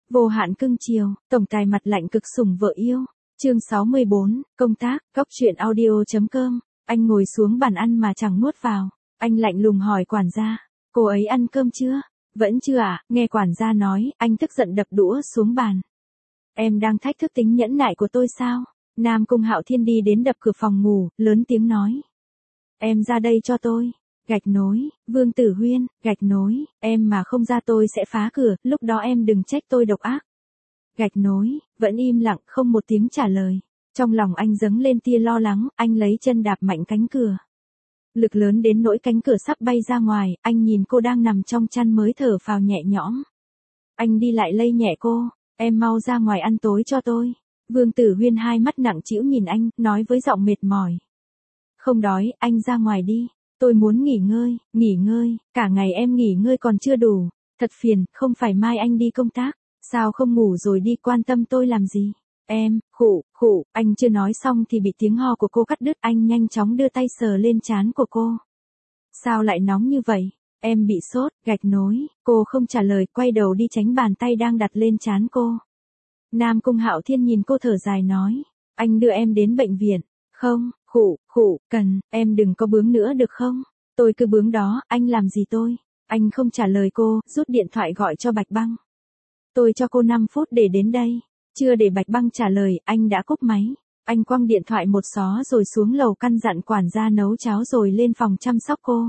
Vô hạn cưng chiều, tổng tài mặt lạnh cực sủng vợ yêu. Chương 64, công tác, góc truyện audio.com. Anh ngồi xuống bàn ăn mà chẳng nuốt vào. Anh lạnh lùng hỏi quản gia, cô ấy ăn cơm chưa? Vẫn chưa ạ, nghe quản gia nói, anh tức giận đập đũa xuống bàn. Em đang thách thức tính nhẫn nại của tôi sao? Nam Cung Hạo Thiên đi đến đập cửa phòng ngủ, lớn tiếng nói. Em ra đây cho tôi. Gạch nối, Vương Tử Huyên, gạch nối, em mà không ra tôi sẽ phá cửa, lúc đó em đừng trách tôi độc ác. Gạch nối, vẫn im lặng, không một tiếng trả lời. Trong lòng anh dâng lên tia lo lắng, anh lấy chân đạp mạnh cánh cửa. Lực lớn đến nỗi cánh cửa sắp bay ra ngoài, anh nhìn cô đang nằm trong chăn mới thở phào nhẹ nhõm. Anh đi lại lay nhẹ cô, em mau ra ngoài ăn tối cho tôi. Vương Tử Huyên hai mắt nặng trĩu nhìn anh, nói với giọng mệt mỏi. Không đói, anh ra ngoài đi. Tôi muốn nghỉ ngơi, cả ngày em nghỉ ngơi còn chưa đủ. Thật phiền, không phải mai anh đi công tác. Sao không ngủ rồi đi quan tâm tôi làm gì? Em, khụ, anh chưa nói xong thì bị tiếng ho của cô cắt đứt. Anh nhanh chóng đưa tay sờ lên trán của cô. Sao lại nóng như vậy? Em bị sốt, gạch nối. Cô không trả lời, quay đầu đi tránh bàn tay đang đặt lên trán cô. Nam Cung Hạo Thiên nhìn cô thở dài nói. Anh đưa em đến bệnh viện. Không, cần, em đừng có bướng nữa được không? Tôi cứ bướng đó, anh làm gì tôi? Anh không trả lời cô, rút điện thoại gọi cho Bạch Băng. Tôi cho cô 5 phút để đến đây. Chưa để Bạch Băng trả lời, anh đã cúp máy. Anh quăng điện thoại một xó rồi xuống lầu căn dặn quản gia nấu cháo rồi lên phòng chăm sóc cô.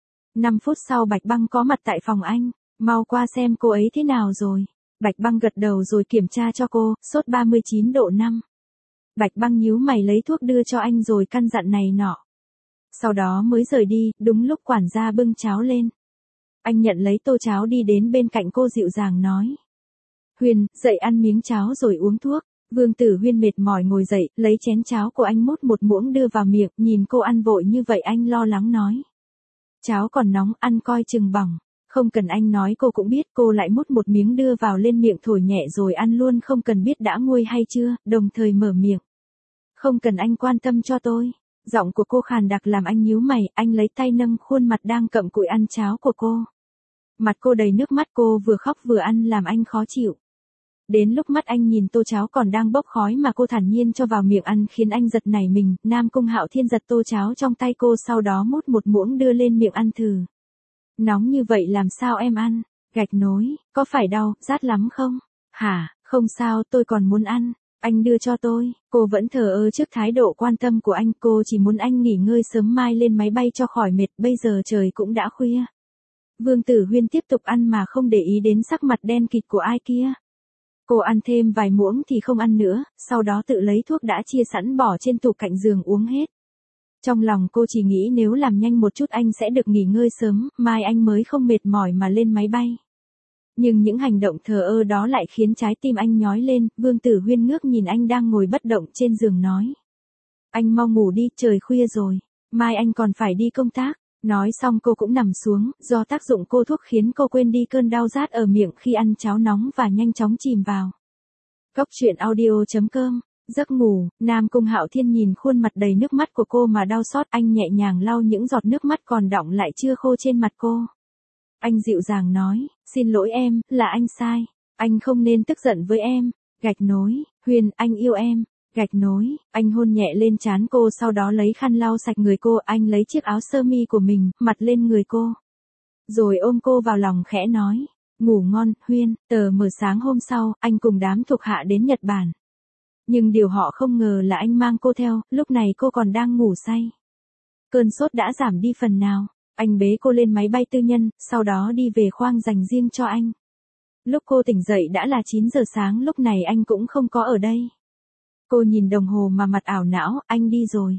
5 phút sau Bạch Băng có mặt tại phòng anh. Mau qua xem cô ấy thế nào rồi. Bạch Băng gật đầu rồi kiểm tra cho cô, sốt 39 độ 5. Bạch Băng nhíu mày lấy thuốc đưa cho anh rồi căn dặn này nọ. Sau đó mới rời đi, đúng lúc quản gia bưng cháo lên. Anh nhận lấy tô cháo đi đến bên cạnh cô dịu dàng nói. Huyên, dậy ăn miếng cháo rồi uống thuốc. Vương Tử Huyên mệt mỏi ngồi dậy, lấy chén cháo của anh múc một muỗng đưa vào miệng, nhìn cô ăn vội như vậy anh lo lắng nói. Cháo còn nóng, ăn coi chừng bỏng. Không cần anh nói cô cũng biết, cô lại múc một miếng đưa vào lên miệng thổi nhẹ rồi ăn luôn không cần biết đã nguôi hay chưa, đồng thời mở miệng. Không cần anh quan tâm cho tôi. Giọng của cô khàn đặc làm anh nhíu mày, anh lấy tay nâng khuôn mặt đang cặm cụi ăn cháo của cô. Mặt cô đầy nước mắt, cô vừa khóc vừa ăn làm anh khó chịu. Đến lúc mắt anh nhìn tô cháo còn đang bốc khói mà cô thản nhiên cho vào miệng ăn khiến anh giật nảy mình. Nam Cung Hạo Thiên giật tô cháo trong tay cô sau đó múc một muỗng đưa lên miệng ăn thử. Nóng như vậy làm sao em ăn? Gạch nối, có phải đau, rát lắm không? Hả, không sao, tôi còn muốn ăn. Anh đưa cho tôi. Cô vẫn thờ ơ trước thái độ quan tâm của anh, cô chỉ muốn anh nghỉ ngơi sớm mai lên máy bay cho khỏi mệt, bây giờ trời cũng đã khuya. Vương Tử Huyên tiếp tục ăn mà không để ý đến sắc mặt đen kịt của ai kia. Cô ăn thêm vài muỗng thì không ăn nữa, sau đó tự lấy thuốc đã chia sẵn bỏ trên tủ cạnh giường uống hết. Trong lòng cô chỉ nghĩ nếu làm nhanh một chút anh sẽ được nghỉ ngơi sớm, mai anh mới không mệt mỏi mà lên máy bay. Nhưng những hành động thờ ơ đó lại khiến trái tim anh nhói lên. Vương Tử Huyên ngước nhìn anh đang ngồi bất động trên giường nói. Anh mau ngủ đi, trời khuya rồi. Mai anh còn phải đi công tác. Nói xong cô cũng nằm xuống, do tác dụng cô thuốc khiến cô quên đi cơn đau rát ở miệng khi ăn cháo nóng và nhanh chóng chìm vào. Góc truyện audio.com. Giấc ngủ, Nam Cung Hạo Thiên nhìn khuôn mặt đầy nước mắt của cô mà đau xót, anh nhẹ nhàng lau những giọt nước mắt còn đọng lại chưa khô trên mặt cô. Anh dịu dàng nói, xin lỗi em, là anh sai. Anh không nên tức giận với em. Gạch nối, Huyền, anh yêu em. Gạch nối, anh hôn nhẹ lên trán cô sau đó lấy khăn lau sạch người cô, anh lấy chiếc áo sơ mi của mình, mặt lên người cô. Rồi ôm cô vào lòng khẽ nói, ngủ ngon, Huyên. Tờ mờ sáng hôm sau, anh cùng đám thuộc hạ đến Nhật Bản. Nhưng điều họ không ngờ là anh mang cô theo, lúc này cô còn đang ngủ say. Cơn sốt đã giảm đi phần nào. Anh bế cô lên máy bay tư nhân, sau đó đi về khoang dành riêng cho anh. Lúc cô tỉnh dậy đã là 9 giờ sáng, lúc này anh cũng không có ở đây. Cô nhìn đồng hồ mà mặt ảo não, anh đi rồi.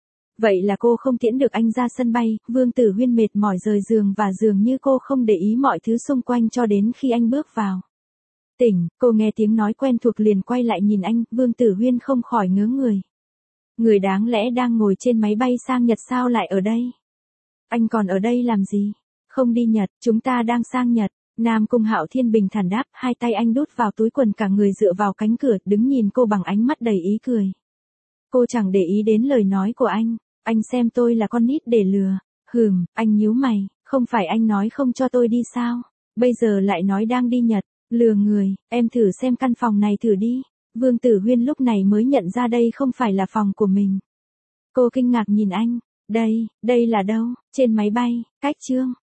Vậy là cô không tiễn được anh ra sân bay. Vương Tử Huyên mệt mỏi rời giường và dường như cô không để ý mọi thứ xung quanh cho đến khi anh bước vào. Tỉnh, cô nghe tiếng nói quen thuộc liền quay lại nhìn anh, Vương Tử Huyên không khỏi ngớ người. Người đáng lẽ đang ngồi trên máy bay sang Nhật sao lại ở đây? Anh còn ở đây làm gì? Không đi Nhật, chúng ta đang sang Nhật. Nam Cung Hạo Thiên bình thản đáp, hai tay anh đút vào túi quần cả người dựa vào cánh cửa, đứng nhìn cô bằng ánh mắt đầy ý cười. Cô chẳng để ý đến lời nói của anh xem tôi là con nít để lừa. Anh nhíu mày, không phải anh nói không cho tôi đi sao? Bây giờ lại nói đang đi Nhật. Lừa người, em thử xem căn phòng này thử đi. Vương Tử Huyên lúc này mới nhận ra đây không phải là phòng của mình. Cô kinh ngạc nhìn anh. Đây là đâu? Trên máy bay, cách Trương